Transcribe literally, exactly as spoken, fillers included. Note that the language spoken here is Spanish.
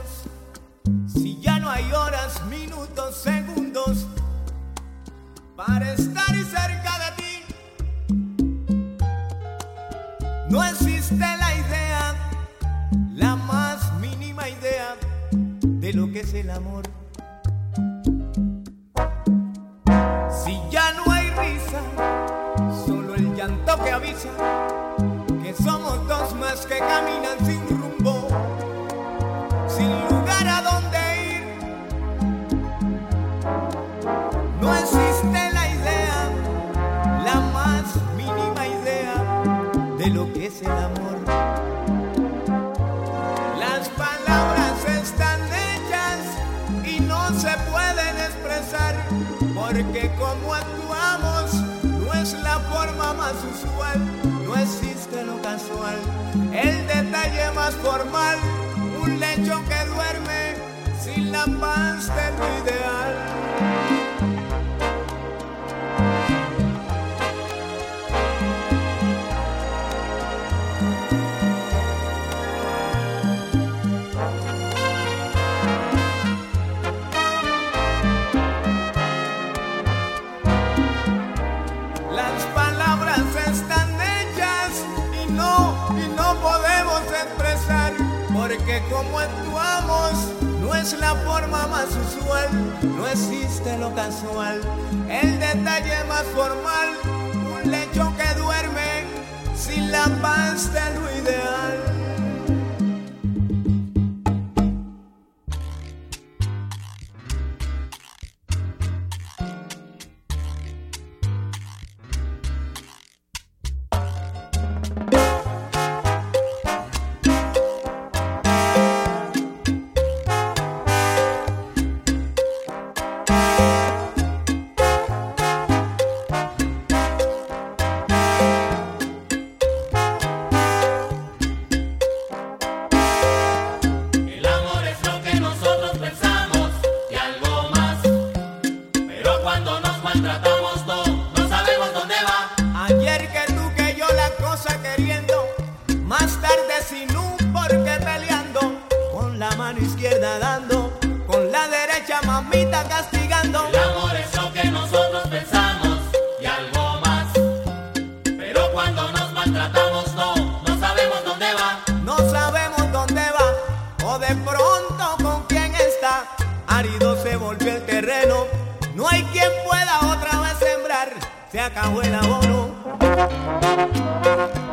si ya no hay horas, minutos, segundos para estar cerca de ti? No existe la idea, la más mínima idea de lo que es el amor. Si ya no hay risa, solo el llanto que avisa que somos dos más que caminan sin rumbo, sin lugar a donde ir. No existe la idea, la más mínima idea de lo que es el amor. Las palabras están hechas y no se pueden expresar, porque como actuamos no es la forma más usual. No existe lo casual, el detalle más formal, un lecho que duerme sin la paz de lo ideal. Las palabras están hechas y no, y no podemos expresar, porque como actuamos no es la forma más usual. No existe lo casual, el detalle más formal, un lecho que duerme sin la paz de lo ideal. Ayer que tú que yo la cosa queriendo, más tarde sin un porqué peleando, con la mano izquierda dando, con la derecha mamita castigando. El amor es lo que nosotros pensamos y algo más, pero cuando nos maltratamos no, no sabemos dónde va. No sabemos dónde va, o de pronto con quién está. Árido se volvió el terreno, no hay quien pueda otra vez sembrar, se acabó el abono.